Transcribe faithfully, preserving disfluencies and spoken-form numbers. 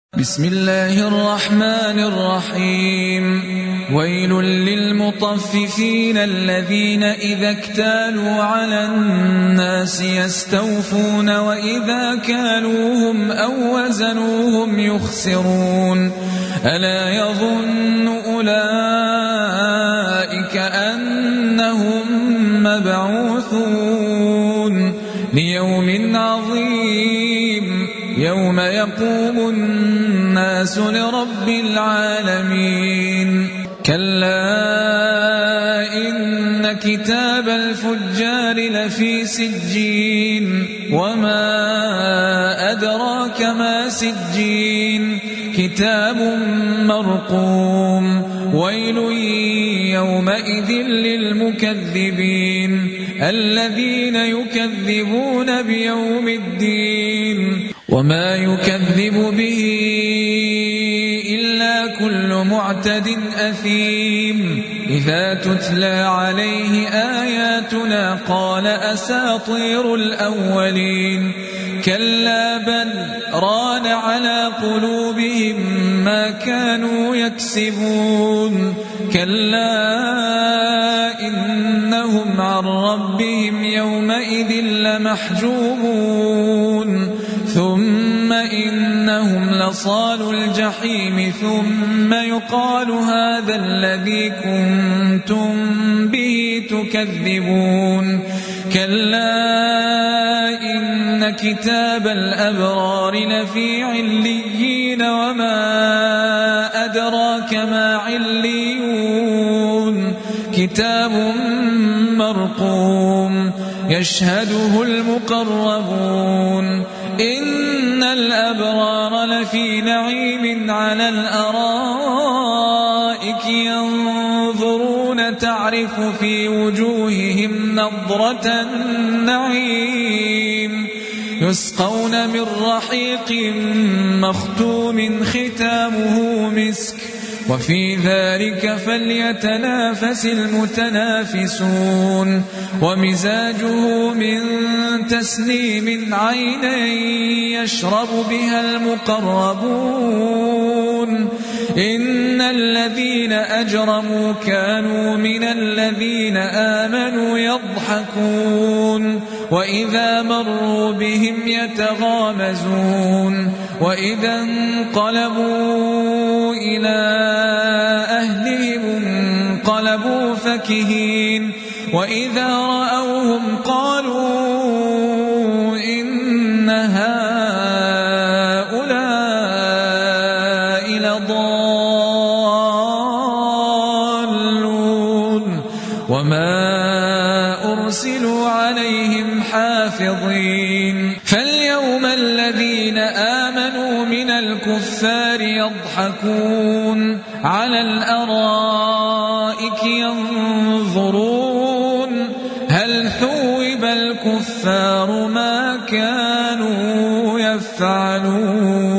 بسم الله الرحمن الرحيم ويل للمطففين الذين إذا اكتالوا على الناس يستوفون وإذا كالوهم أو وزنوهم يخسرون ألا يظن أولئك أنهم مبعوثون ليوم عظيم يوم يقوم الناس لرب العالمين كلا إن كتاب الفجار لفي سجين وما أدراك ما سجين كتاب مرقوم ويل يومئذ للمكذبين الذين يكذبون بيوم الدين وما يكذب به إلا كل معتد أثيم إذا تتلى عليه آياتنا قال أساطير الأولين كلا بل ران على قلوبهم ما كانوا يكسبون كلا إنهم عن ربهم يومئذ لمحجوبون ثم إنهم لصالوا الجحيم ثم يقال هذا الذي كنتم به تكذبون كلا إن كتاب الأبرار لفي عليين وما أدراك ما عليون كتاب مرقوم يشهده المقربون إن الأبرار لفي نعيم على الأرائك ينظرون تعرف في وجوههم نضرة النعيم يسقون من رحيق مختوم ختامه مسك وفي ذلك فليتنافس المتنافسون ومزاجه من تسنيم عينا يشرب بها المقربون إن الذين أجرموا كانوا من الذين آمنوا يضحكون وإذا مروا بهم يتغامزون وإذا انقلبوا إلى أهلهم انقلبوا فكهين وإذا رأوهم قالوا إن هؤلاء لضالون وما أرسلوا عليهم حافظين فاليوم الذين آمنوا من الكفار يضحكون على الأرائك ينظرون هل ثوب الكفار ما كانوا يفعلون.